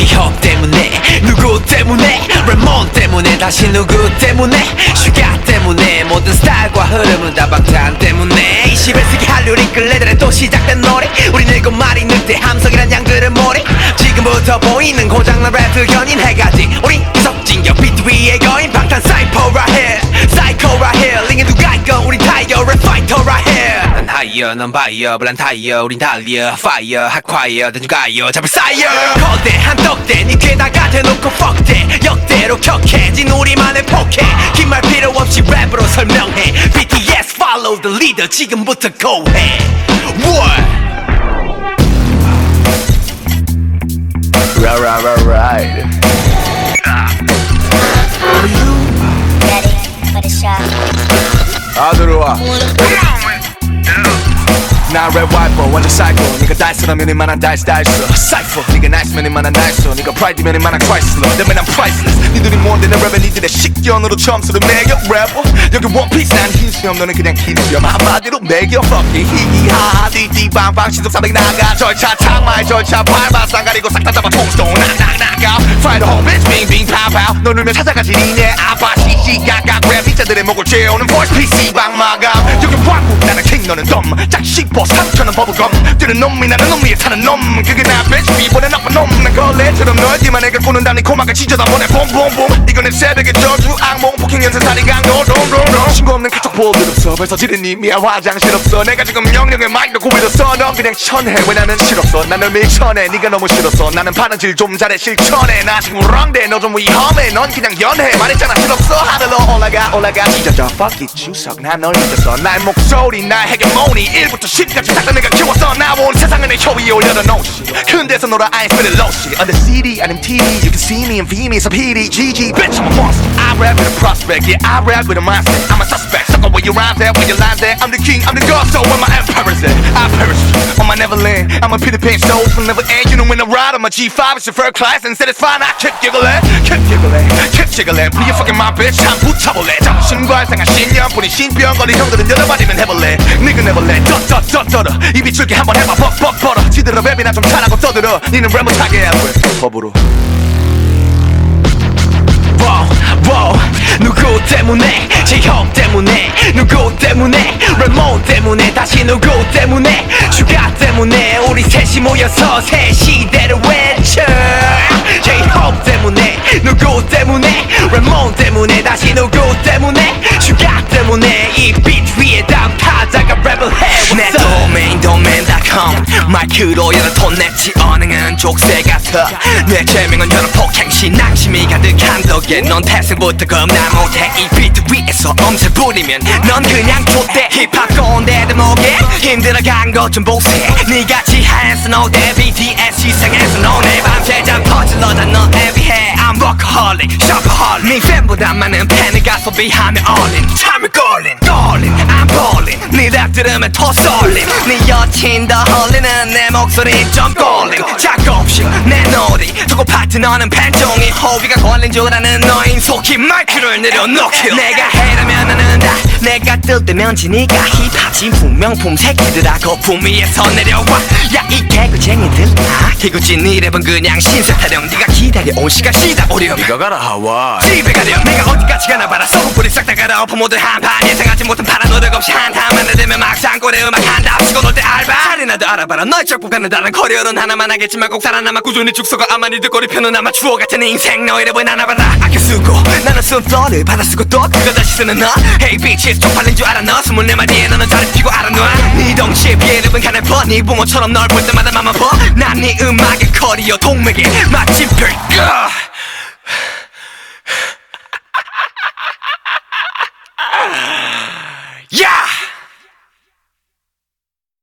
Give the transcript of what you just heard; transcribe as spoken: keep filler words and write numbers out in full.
제협 때문에 누구 때문에 레몬 때문에 다시 누구 때문에 슈가 때문에 모든 스타일과 흐름은 다 방탄 때문에 이십일 세기 한류 링클레들의 또 시작된 노래 우린 일곱 마리 늑대 함성이란 양들의 머리 지금부터 보이는 고장난 랩들 견인 해가지 우린 이석진격 비트 위의 거인 방탄 사이퍼 right here 사이코 right here 링에 누가 있건 우린 타이어 랩 파이터 right here 난 하이어 넌 바이어 블란 타이어 우린 달려 파이어 핫콰이어 대중 가요 잡을 사이어 거대한 떡대 니 귀에다가 대놓고 fuck that 역대로 격해진 우리만의 포켓 긴 말 필요 없이 랩으로 설명해 비티에스 follow the leader 지금부터 go 해 What? Right, right, right, right. Are you ready for the show? 다 들어와. 나 랩 와이퍼 완전 사이코 니가 달스라면 이만한 달스 달스 사이퍼 니가 나이스면 이만한 나이스 니가 프라이드면 이만한 크라이슬러 내면 난 프라이슬레스 니들이 뭔데 내 랩에 니들의 식견으로 점수를 매겨 래퍼 여기 원피스 난 흰수염 너는 그냥 흰수염 한마디로 매겨 fucking 히히하 디디방방 시속사백 나가 절차 창마의 절차 밟아 쌍가리고 싹 다 잡아 통스톤 낙낙낙아 Fry the whole bitch 빙빙 파우파우 너 울면 찾아가지 니네 아빠 시시각각 랩 이자들의 목을 죄우는 voice 피씨방 마감 여기 왕국 나는 킹 너는 덤 짝씹어 삼천원 버블검 뛰는 놈이 나는 놈 위에 타는 놈 그게 나 bitch 비보내 나쁜 놈난 걸레처럼 널 뒤만 애가 꼬는다 네 코막을 찢어다 보내 봄봄봄 이건 내 새벽의 저주 악몽 폭행 연쇄살인 강도 동동동 신고 없는 카톡 볼일 없어 벌써 지른 님이야 화장실 없어 내가 지금 명령의 마이크로 고비렸어 넌 그냥 천해 왜냐면 싫었어 나는 밀천해 네가 너무 싫었어 나는 바느질 좀 잘해 실천해 나 지금 랑대 너 좀 위험해 넌 그냥 연해 말했잖아 싫었어 하늘로 올라가 올라가 찢어져 fuck it 주석 난 널 믿었어 나의 목소리 나의 헤게모니 일부터 십까지 싹 다 내가 키웠어 나 온 세상을 내 혀 위에 올려다 no shit 큰 데서 놀아 I ain't spinning low shit on the 씨디 아님 티비 you can see me and feel me so 피디 지지 bitch I'm a monster I rap with a prospect yeah I rap with a mindset I'm a suspect sucker where you rhyme there where you line there I'm the king I'm the god so where my empire's at I perish on my Neverland I'm a Peter Pan soul will never end you know when I ride on my G five it's your first class and said it's fine I keep giggling keep giggling keep jiggling please fucking my bitch 참 붙여볼래 정신과 상한 신년뿐인 신병거리 형들은 여러 마디면 해볼래 니가 내볼래 쩌쩌쩌쩌러 입이 줄게 한번 해봐 벅벅 벌어 지들어 랩이나 좀 잘하고 떠들어 니는 랩 못하게 해야 돼 법으로 wow, wow. 누구 때문에 제협 때문에 누구 때문에 레몬 때문에 다시 누구 때문에 슈가 때문에 우리 셋이 모여서 새 시대를 외쳐 제협 때문에 누구 때문에 레몬 때문에 다시 누구 때문에 슈가 때문에 이 비트 위에 담타자가 랩을 해 내 도메인 도메인.com 마이크로 여러 톤 냈지 언행은 족쇄 같아 내 제명은 여러 폭행시 낭심이 가득한 덕에 넌 태생부터 겁나 못해 이 비트 위에서 엄살 부리면 넌 그냥 좆대 힙합 꼰대들 목에 힘들어간 것 좀 보세 니같이 하얀스 노대 비티에스 시상에서 너네 밤새 잠 퍼질러다 넌 애비해 I'm workaholic, shopaholic 네 팬보다 많은 팬을 가소비하며 all-in 참을 걸린, 떨린, I'm ballin 네 랩 들으면 더 쏠림 네 여친 더 헐리는 내 목소리 좀 꼴림 작업실 내 놀이 두고 파트너는 팬종이 호비가 걸린 줄 아는 너인 속히 마이크를 내려놓기 내가 해라면 나는 다 내가 뜰 때면 지니까 힙합 진품명품 새끼들아 거품 위에서 내려와 야 이 개구쟁이들 아 개구진 이 랩은 그냥 신세타령 네가 기다려온 시간 시다 오렴 니가 가라 하와 집에 가렴 내가 어디까지 가나 봐라 썩은뿌리 싹 다 갈아엎어 모두 한판 예상하지 못한 파란 노력 없이 한타만 내대면 막상 꼴에 음악 한다 합치고 놀 때 알바 자리나도 알아봐라 너의 적복하는 다른 커리어는 하나만 하겠지만 꼭 살아남아 꾸준히 죽서가 아마 니들 꼬리표는 아마 추억 같은 인생 너의 랩은 하나 봐라 아껴 쓰고 나는 쓴 플로를 받아 쓰고 또 그걸 다시 쓰는 너 Hey bitches 쪽팔린 줄 알아 너 스물네 마디에 너는 다리 피고 알아놔 네 덩치에 비해 랩은 가늘 퍼네 붕어처럼 널 볼 때마다 맘만 퍼 난 네 음악의 커리어 동맥에 마침표